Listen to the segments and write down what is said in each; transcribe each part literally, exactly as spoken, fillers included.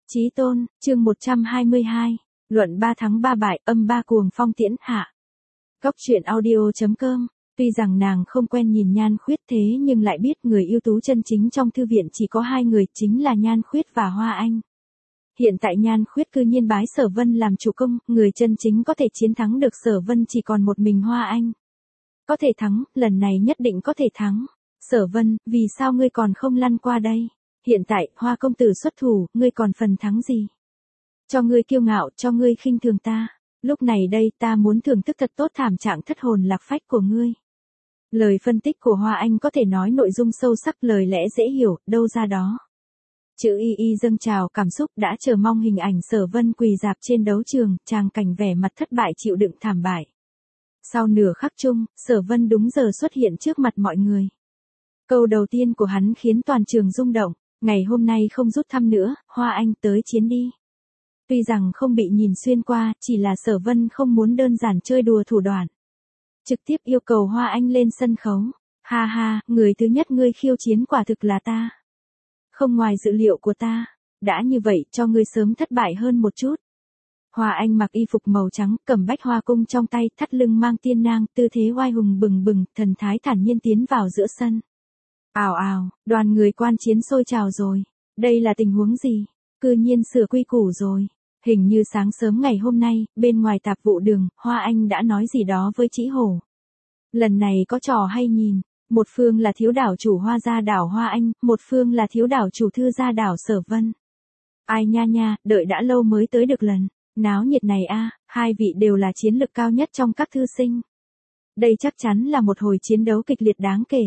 Chí tôn, chương một trăm hai mươi hai, luận ba thắng ba bại, âm ba cuồng phong tiễn hạ. Góc truyện audio chấm com, tuy rằng nàng không quen nhìn Nhan Khuyết thế nhưng lại biết người ưu tú chân chính trong thư viện chỉ có hai người, chính là Nhan Khuyết và Hoa Anh. Hiện tại Nhan Khuyết cư nhiên bái Sở Vân làm chủ công, người chân chính có thể chiến thắng được Sở Vân chỉ còn một mình Hoa Anh. Có thể thắng, lần này nhất định có thể thắng. Sở Vân, vì sao ngươi còn không lăn qua đây? Hiện tại, Hoa công tử xuất thủ, ngươi còn phần thắng gì? Cho ngươi kiêu ngạo, cho ngươi khinh thường ta. Lúc này đây ta muốn thưởng thức thật tốt thảm trạng thất hồn lạc phách của ngươi. Lời phân tích của Hoa Anh có thể nói nội dung sâu sắc, lời lẽ dễ hiểu, đâu ra đó. Chữ y y dâng trào cảm xúc, đã chờ mong hình ảnh Sở Vân quỳ dạp trên đấu trường, tràng cảnh vẻ mặt thất bại chịu đựng thảm bại. Sau nửa khắc chung, Sở Vân đúng giờ xuất hiện trước mặt mọi người. Câu đầu tiên của hắn khiến toàn trường rung động, ngày hôm nay không rút thăm nữa, Hoa Anh tới chiến đi. Tuy rằng không bị nhìn xuyên qua, chỉ là Sở Vân không muốn đơn giản chơi đùa thủ đoạn. Trực tiếp yêu cầu Hoa Anh lên sân khấu. Ha ha, người thứ nhất ngươi khiêu chiến quả thực là ta. Không ngoài dự liệu của ta. Đã như vậy, cho ngươi sớm thất bại hơn một chút. Hoa Anh mặc y phục màu trắng, cầm bách hoa cung trong tay, thắt lưng mang tiên nang, tư thế oai hùng bừng bừng, thần thái thản nhiên tiến vào giữa sân. Ào ào, đoàn người quan chiến sôi trào rồi. Đây là tình huống gì? Cư nhiên sửa quy củ rồi. Hình như sáng sớm ngày hôm nay, bên ngoài tạp vụ đường, Hoa Anh đã nói gì đó với Trĩ Hổ. Lần này có trò hay nhìn. Một phương là thiếu đảo chủ Hoa gia đảo Hoa Anh, một phương là thiếu đảo chủ Thư gia đảo Sở Vân. Ai nha nha, đợi đã lâu mới tới được lần. Náo nhiệt này a, hai vị đều là chiến lực cao nhất trong các thư sinh. Đây chắc chắn là một hồi chiến đấu kịch liệt đáng kể.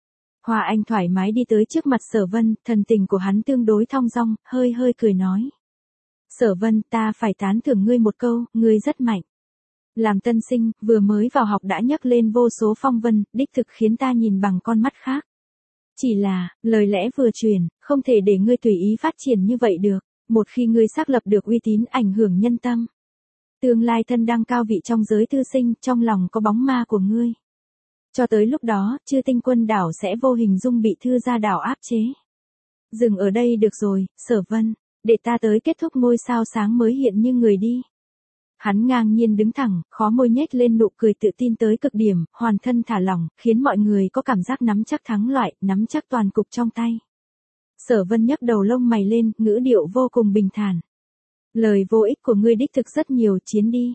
Hoa Anh thoải mái đi tới trước mặt Sở Vân, thần tình của hắn tương đối thong dong, hơi hơi cười nói. Sở Vân, ta phải tán thưởng ngươi một câu, ngươi rất mạnh. Làm tân sinh, vừa mới vào học đã nhấc lên vô số phong vân, đích thực khiến ta nhìn bằng con mắt khác. Chỉ là, lời lẽ vừa truyền, không thể để ngươi tùy ý phát triển như vậy được, một khi ngươi xác lập được uy tín ảnh hưởng nhân tâm. Tương lai thân đăng cao vị trong giới thư sinh, trong lòng có bóng ma của ngươi. Cho tới lúc đó, Chư Tinh Quân đảo sẽ vô hình dung bị Thư gia đảo áp chế. Dừng ở đây được rồi, Sở Vân, để ta tới kết thúc ngôi sao sáng mới hiện như người đi. Hắn ngang nhiên đứng thẳng, khó môi nhếch lên nụ cười tự tin tới cực điểm, hoàn thân thả lỏng, khiến mọi người có cảm giác nắm chắc thắng loại, nắm chắc toàn cục trong tay. Sở Vân nhấc đầu lông mày lên, ngữ điệu vô cùng bình thản. Lời vô ích của ngươi đích thực rất nhiều, chiến đi.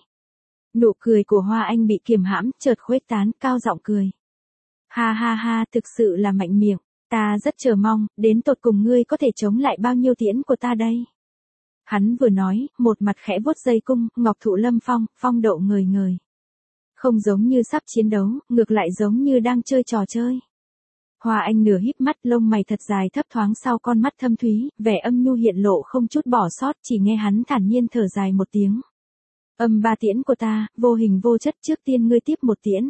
Nụ cười của Hoa Anh bị kiềm hãm, chợt khuếch tán, cao giọng cười. Ha ha ha, thực sự là mạnh miệng, ta rất chờ mong, đến tột cùng ngươi có thể chống lại bao nhiêu tiễn của ta đây. Hắn vừa nói, một mặt khẽ vuốt dây cung, ngọc thụ lâm phong, phong độ ngời ngời. Không giống như sắp chiến đấu, ngược lại giống như đang chơi trò chơi. Hoa Anh nửa híp mắt, lông mày thật dài thấp thoáng sau con mắt thâm thúy, vẻ âm nhu hiện lộ không chút bỏ sót, chỉ nghe hắn thản nhiên thở dài một tiếng. Âm ba tiễn của ta, vô hình vô chất, trước tiên ngươi tiếp một tiễn.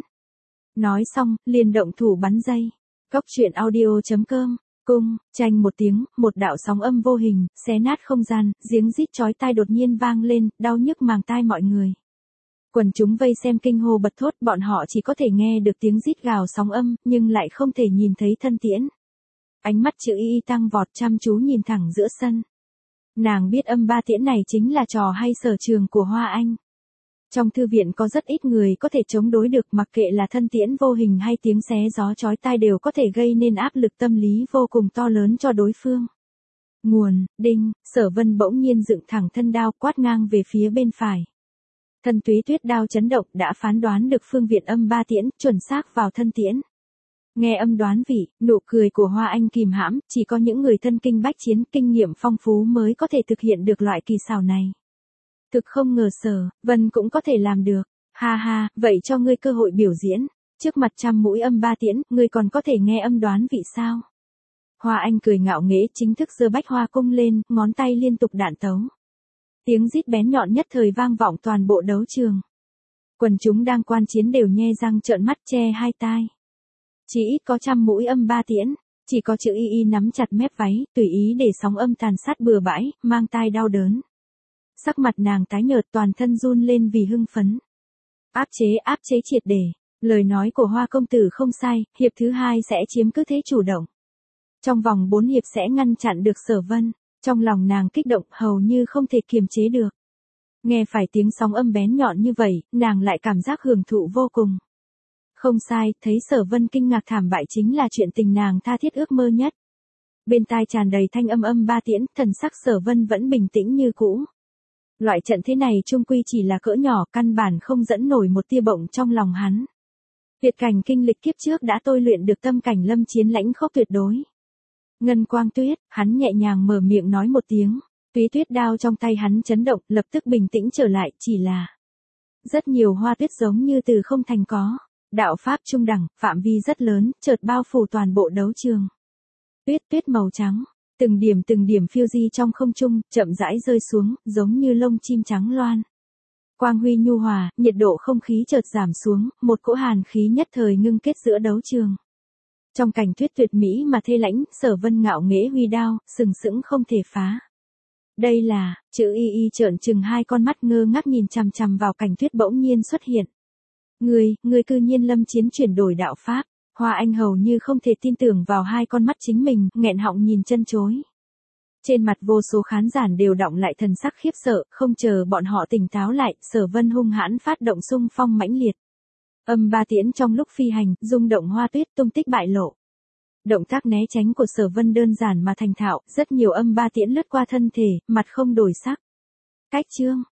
Nói xong, liền động thủ bắn dây. Góc truyện audio chấm com, cung, tranh một tiếng, một đạo sóng âm vô hình, xé nát không gian, giếng rít chói tai đột nhiên vang lên, đau nhức màng tai mọi người. Quần chúng vây xem kinh hô bật thốt, bọn họ chỉ có thể nghe được tiếng rít gào sóng âm, nhưng lại không thể nhìn thấy thân tiễn. Ánh mắt Chữ Y Y tăng vọt chăm chú nhìn thẳng giữa sân. Nàng biết âm ba tiễn này chính là trò hay sở trường của Hoa Anh. Trong thư viện có rất ít người có thể chống đối được, mặc kệ là thân tiễn vô hình hay tiếng xé gió chói tai đều có thể gây nên áp lực tâm lý vô cùng to lớn cho đối phương. Nguồn, đinh, Sở Vân bỗng nhiên dựng thẳng thân đao quát ngang về phía bên phải. Thân túy tuyết đao chấn động đã phán đoán được phương viện âm ba tiễn, chuẩn xác vào thân tiễn. Nghe âm đoán vị, nụ cười của Hoa Anh kìm hãm, chỉ có những người thân kinh bách chiến, kinh nghiệm phong phú mới có thể thực hiện được loại kỳ xảo này. Thực không ngờ Sở Vân cũng có thể làm được. Ha ha, vậy cho ngươi cơ hội biểu diễn. Trước mặt trăm mũi âm ba tiễn, ngươi còn có thể nghe âm đoán vị sao? Hoa Anh cười ngạo nghễ, chính thức giơ bách hoa cung lên, ngón tay liên tục đạn tấu. Tiếng rít bén nhọn nhất thời vang vọng toàn bộ đấu trường. Quần chúng đang quan chiến đều nhe răng trợn mắt che hai tai. Chỉ ít có trăm mũi âm ba tiễn, chỉ có Chữ Y Y nắm chặt mép váy, tùy ý để sóng âm tàn sát bừa bãi, mang tai đau đớn. Sắc mặt nàng tái nhợt, toàn thân run lên vì hưng phấn. Áp chế, áp chế triệt để. Lời nói của Hoa công tử không sai, hiệp thứ hai sẽ chiếm cứ thế chủ động. Trong vòng bốn hiệp sẽ ngăn chặn được Sở Vân. Trong lòng nàng kích động hầu như không thể kiềm chế được. Nghe phải tiếng sóng âm bén nhọn như vậy, nàng lại cảm giác hưởng thụ vô cùng. Không sai, thấy Sở Vân kinh ngạc thảm bại chính là chuyện tình nàng tha thiết ước mơ nhất. Bên tai tràn đầy thanh âm âm ba tiễn, thần sắc Sở Vân vẫn bình tĩnh như cũ. Loại trận thế này chung quy chỉ là cỡ nhỏ, căn bản không dẫn nổi một tia bđộng trong lòng hắn. Tuyệt cảnh kinh lịch kiếp trước đã tôi luyện được tâm cảnh lâm chiến lãnh khốc tuyệt đối. Ngân quang tuyết, hắn nhẹ nhàng mở miệng nói một tiếng. Túy tuyết đao trong tay hắn chấn động, lập tức bình tĩnh trở lại, chỉ là rất nhiều hoa tuyết giống như từ không thành có. Đạo pháp trung đẳng, phạm vi rất lớn, chợt bao phủ toàn bộ đấu trường. Tuyết tuyết màu trắng, từng điểm từng điểm phiêu di trong không trung, chậm rãi rơi xuống, giống như lông chim trắng loan. Quang huy nhu hòa, nhiệt độ không khí chợt giảm xuống, một cỗ hàn khí nhất thời ngưng kết giữa đấu trường. Trong cảnh tuyết tuyệt mỹ mà thê lãnh, Sở Vân ngạo nghễ huy đao, sừng sững không thể phá. Đây là, chữ y y trợn trừng hai con mắt ngơ ngác nhìn chằm chằm vào cảnh tuyết bỗng nhiên xuất hiện. Người, người cư nhiên lâm chiến chuyển đổi đạo pháp. Hoa Anh hầu như không thể tin tưởng vào hai con mắt chính mình, nghẹn họng nhìn chân chối. Trên mặt vô số khán giả đều đọng lại thần sắc khiếp sợ, không chờ bọn họ tỉnh táo lại, Sở Vân hung hãn phát động xung phong mãnh liệt. Âm ba tiễn trong lúc phi hành, rung động hoa tuyết tung tích bại lộ. Động tác né tránh của Sở Vân đơn giản mà thành thạo, rất nhiều âm ba tiễn lướt qua thân thể, mặt không đổi sắc. Cách chương,